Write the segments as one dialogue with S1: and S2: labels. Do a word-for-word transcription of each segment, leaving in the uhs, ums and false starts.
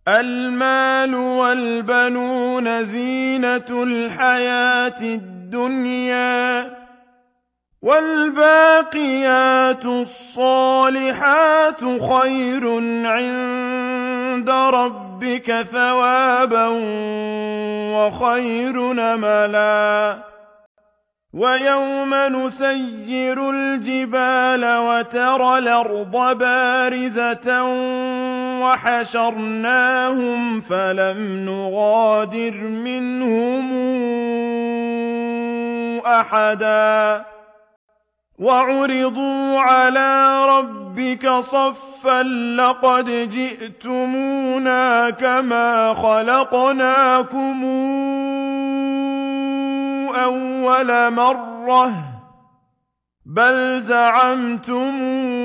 S1: المال والبنون زينة الحياة الدنيا، والباقيات الصالحات خير عند ربك ثوابا وخير أملا. ويوم نسير الجبال وترى الأرض بارزة وحشرناهم فلم نغادر منهم أحدا وعرضوا على ربك صفا لقد جئتمونا كما خلقناكم أول مرة بل زعمتم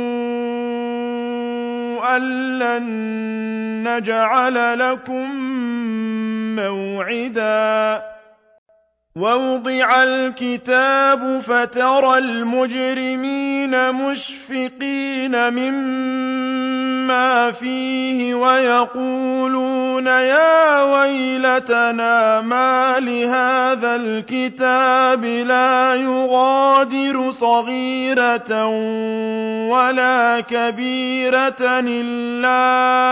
S1: أن لن نجعل لكم موعدا. ووضع الكتاب فترى المجرمين مشفقين مما فيه ويقولون يا ويلتنا ما لهذا الكتاب لا يغادر صغيرة ولا كبيرة إلا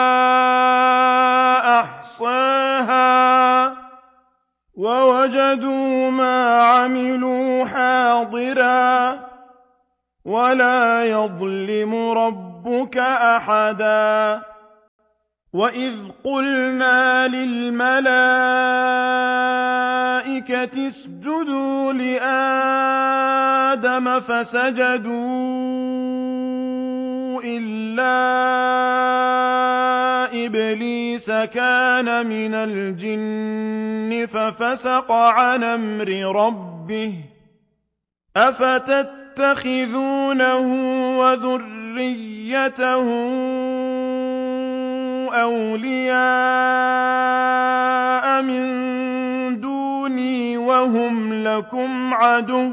S1: أحصاها ووجدوا ما عملوا حاضرا ولا يظلم ربك أحدا. وإذ قلنا للملائكة اسجدوا لآدم فسجدوا إلا إبليس كان من الجن ففسق عن أمر ربه أفتتخذونه وذريته أولياء من دوني وهم لكم عدو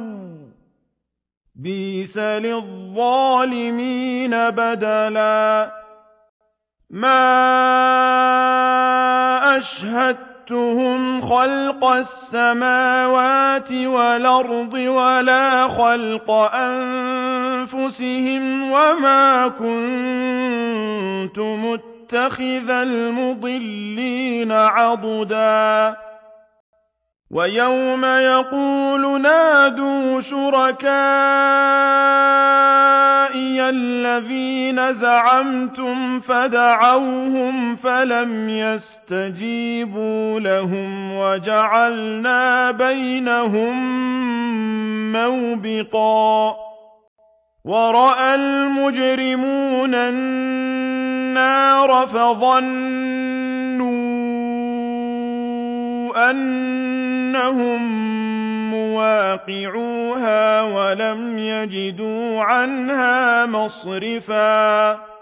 S1: بئس للظالمين بدلا. ما أشهدتهم خلق السماوات والأرض ولا خلق أنفسهم وما كنت متخذ المضلين عضدا. ويوم يقول نادوا شركائي الذين زعمتم فدعوهم فلم يستجيبوا لهم وجعلنا بينهم موبقا. ورأى المجرمون النار فظنوا أنهم مواقعوها ولم يجدوا عنها مصرفا.